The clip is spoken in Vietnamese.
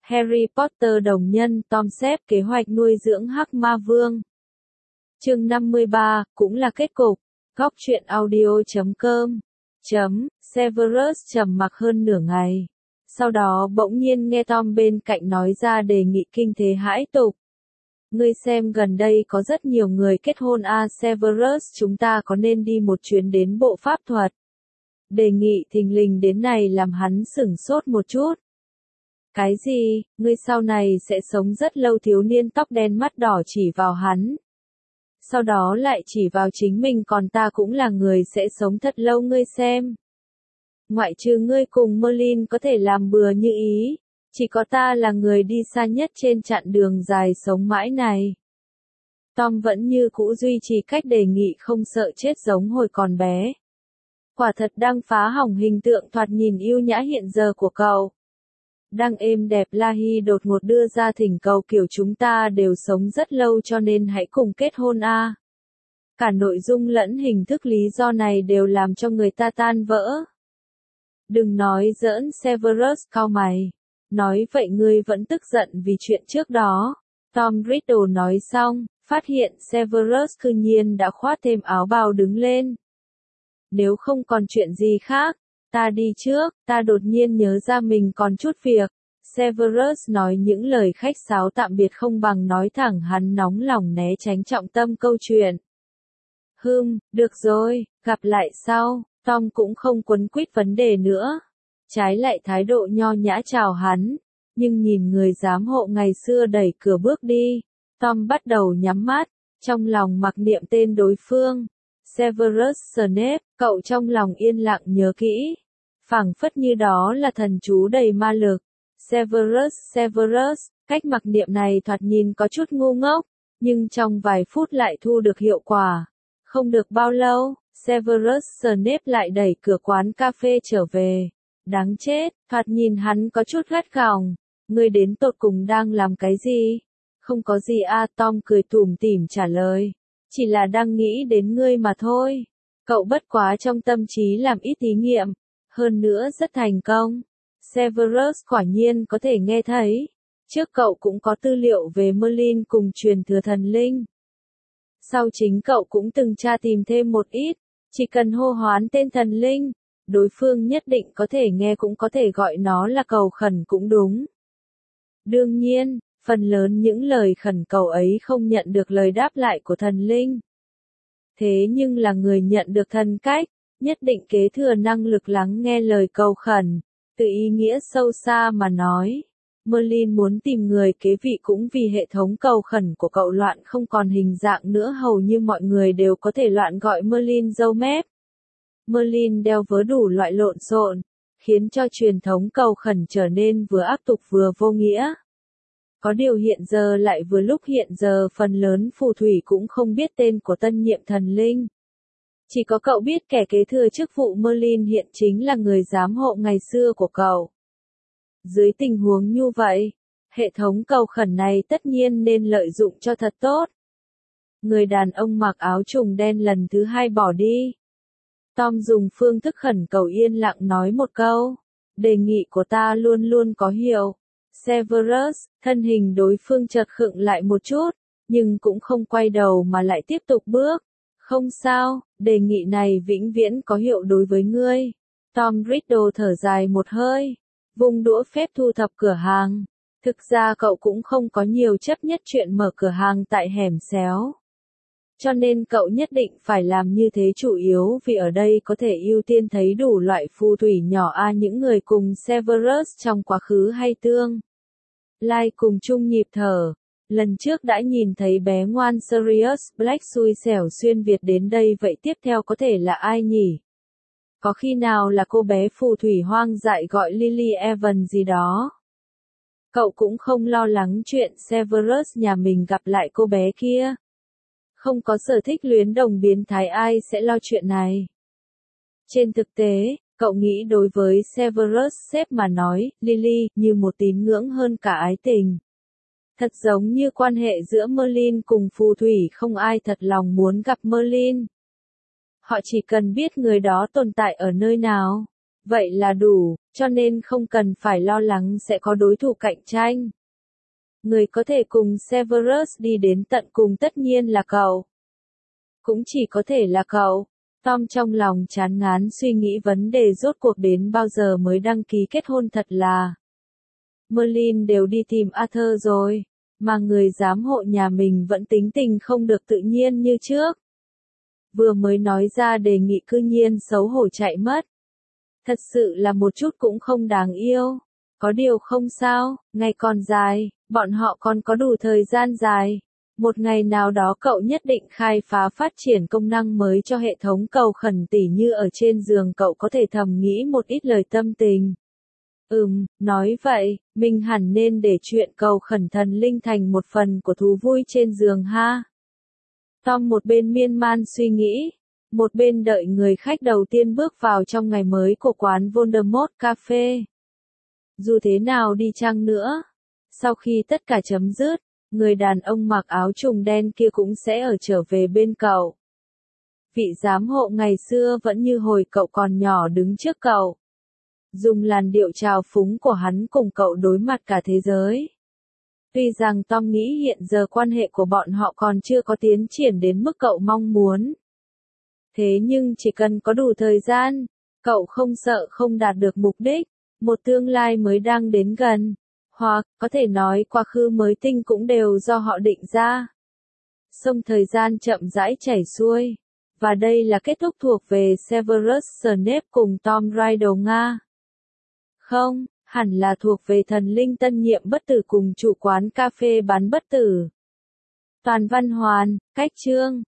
Harry Potter đồng nhân Tom xếp kế hoạch nuôi dưỡng Hắc Ma Vương. Chương 53, cũng là kết cục. Góc truyện audio.com. Severus trầm mặc hơn nửa ngày. Sau đó bỗng nhiên nghe Tom bên cạnh nói ra đề nghị kinh thế hãi tục. Ngươi xem gần đây có rất nhiều người kết hôn Severus, chúng ta có nên đi một chuyến đến bộ pháp thuật? Đề nghị thình lình đến này làm hắn sửng sốt một chút. Cái gì, ngươi sau này sẽ sống rất lâu? Thiếu niên tóc đen mắt đỏ chỉ vào hắn. Sau đó lại chỉ vào chính mình, còn ta cũng là người sẽ sống thật lâu, ngươi xem. Ngoại trừ ngươi cùng Merlin có thể làm bừa như ý, chỉ có ta là người đi xa nhất trên chặng đường dài sống mãi này. Tom vẫn như cũ duy trì cách đề nghị không sợ chết giống hồi còn bé. Quả thật đang phá hỏng hình tượng thoạt nhìn yêu nhã hiện giờ của cậu. Đang êm đẹp Lahi đột ngột đưa ra thỉnh cầu kiểu chúng ta đều sống rất lâu cho nên hãy cùng kết hôn a. Cả nội dung lẫn hình thức lý do này đều làm cho người ta tan vỡ. Đừng nói giỡn, Severus cau mày. Nói vậy ngươi vẫn tức giận vì chuyện trước đó. Tom Riddle nói xong, phát hiện Severus cư nhiên đã khoác thêm áo bào đứng lên. Nếu không còn chuyện gì khác, ta đi trước, ta đột nhiên nhớ ra mình còn chút việc. Severus nói những lời khách sáo tạm biệt không bằng nói thẳng, hắn nóng lòng né tránh trọng tâm câu chuyện. Được rồi, gặp lại sau. Tom cũng không quấn quýt vấn đề nữa. Trái lại thái độ nho nhã chào hắn. Nhưng nhìn người giám hộ ngày xưa đẩy cửa bước đi, Tom bắt đầu nhắm mắt, trong lòng mặc niệm tên đối phương. Severus Snape, cậu trong lòng yên lặng nhớ kỹ. Phảng phất như đó là thần chú đầy ma lực. Severus, cách mặc niệm này thoạt nhìn có chút ngu ngốc, nhưng trong vài phút lại thu được hiệu quả. Không được bao lâu, Severus Snape lại đẩy cửa quán cà phê trở về. Đáng chết, thoạt nhìn hắn có chút gắt gỏng. Ngươi đến tột cùng đang làm cái gì? Không có gì Tom cười tủm tỉm trả lời. Chỉ là đang nghĩ đến ngươi mà thôi. Cậu bất quá trong tâm trí làm ít thí nghiệm. Hơn nữa rất thành công. Severus quả nhiên có thể nghe thấy. Trước cậu cũng có tư liệu về Merlin cùng truyền thừa thần linh. Sau chính cậu cũng từng tra tìm thêm một ít. Chỉ cần hô hoán tên thần linh, đối phương nhất định có thể nghe, cũng có thể gọi nó là cầu khẩn cũng đúng. Đương nhiên, phần lớn những lời khẩn cầu ấy không nhận được lời đáp lại của thần linh. Thế nhưng là người nhận được thần cách, nhất định kế thừa năng lực lắng nghe lời cầu khẩn. Từ ý nghĩa sâu xa mà nói, Merlin muốn tìm người kế vị cũng vì hệ thống cầu khẩn của cậu loạn không còn hình dạng nữa, hầu như mọi người đều có thể loạn gọi Merlin dâu mép. Merlin đeo vớ đủ loại lộn xộn, khiến cho truyền thống cầu khẩn trở nên vừa ác tục vừa vô nghĩa. Có điều hiện giờ lại vừa lúc hiện giờ phần lớn phù thủy cũng không biết tên của tân nhiệm thần linh. Chỉ có cậu biết kẻ kế thừa chức vụ Merlin hiện chính là người giám hộ ngày xưa của cậu. Dưới tình huống như vậy, hệ thống cầu khẩn này tất nhiên nên lợi dụng cho thật tốt. Người đàn ông mặc áo trùng đen lần thứ hai bỏ đi. Tom dùng phương thức khẩn cầu yên lặng nói một câu. Đề nghị của ta luôn luôn có hiệu. Severus, thân hình đối phương chợt khựng lại một chút, nhưng cũng không quay đầu mà lại tiếp tục bước. Không sao, đề nghị này vĩnh viễn có hiệu đối với ngươi. Tom Riddle thở dài một hơi, vung đũa phép thu thập cửa hàng. Thực ra cậu cũng không có nhiều chấp nhất chuyện mở cửa hàng tại hẻm xéo. Cho nên cậu nhất định phải làm như thế, chủ yếu vì ở đây có thể ưu tiên thấy đủ loại phù thủy nhỏ những người cùng Severus trong quá khứ hay tương lai cùng chung nhịp thở. Lần trước đã nhìn thấy bé ngoan Sirius Black xui xẻo xuyên Việt đến đây, vậy tiếp theo có thể là ai nhỉ? Có khi nào là cô bé phù thủy hoang dại gọi Lily Evans gì đó? Cậu cũng không lo lắng chuyện Severus nhà mình gặp lại cô bé kia. Không có sở thích luyến đồng biến thái, ai sẽ lo chuyện này? Trên thực tế, cậu nghĩ đối với Severus sếp mà nói, Lily như một tín ngưỡng hơn cả ái tình. Thật giống như quan hệ giữa Merlin cùng phù thủy, không ai thật lòng muốn gặp Merlin. Họ chỉ cần biết người đó tồn tại ở nơi nào. Vậy là đủ, cho nên không cần phải lo lắng sẽ có đối thủ cạnh tranh. Người có thể cùng Severus đi đến tận cùng tất nhiên là cậu. Cũng chỉ có thể là cậu. Tom trong lòng chán ngán suy nghĩ vấn đề rốt cuộc đến bao giờ mới đăng ký kết hôn thật là. Merlin đều đi tìm Arthur rồi, mà người giám hộ nhà mình vẫn tính tình không được tự nhiên như trước. Vừa mới nói ra đề nghị cư nhiên xấu hổ chạy mất. Thật sự là một chút cũng không đáng yêu. Có điều không sao, ngày còn dài, bọn họ còn có đủ thời gian dài. Một ngày nào đó cậu nhất định khai phá phát triển công năng mới cho hệ thống cầu khẩn tỉ như ở trên giường cậu có thể thầm nghĩ một ít lời tâm tình. Nói vậy, mình hẳn nên để chuyện cầu khẩn thần linh thành một phần của thú vui trên giường ha. Tom một bên miên man suy nghĩ, một bên đợi người khách đầu tiên bước vào trong ngày mới của quán Voldemort Cafe. Dù thế nào đi chăng nữa, sau khi tất cả chấm dứt, người đàn ông mặc áo trùng đen kia cũng sẽ ở trở về bên cậu. Vị giám hộ ngày xưa vẫn như hồi cậu còn nhỏ đứng trước cậu. Dùng làn điệu trào phúng của hắn cùng cậu đối mặt cả thế giới. Tuy rằng Tom nghĩ hiện giờ quan hệ của bọn họ còn chưa có tiến triển đến mức cậu mong muốn. Thế nhưng chỉ cần có đủ thời gian, cậu không sợ không đạt được mục đích, một tương lai mới đang đến gần, hoặc có thể nói quá khứ mới tinh cũng đều do họ định ra. Sông thời gian chậm rãi chảy xuôi, và đây là kết thúc thuộc về Severus Snape cùng Tom Riddle Nga. Không, hẳn là thuộc về thần linh tân nhiệm bất tử cùng chủ quán cà phê bán bất tử. Toàn văn hoàn, cách chương.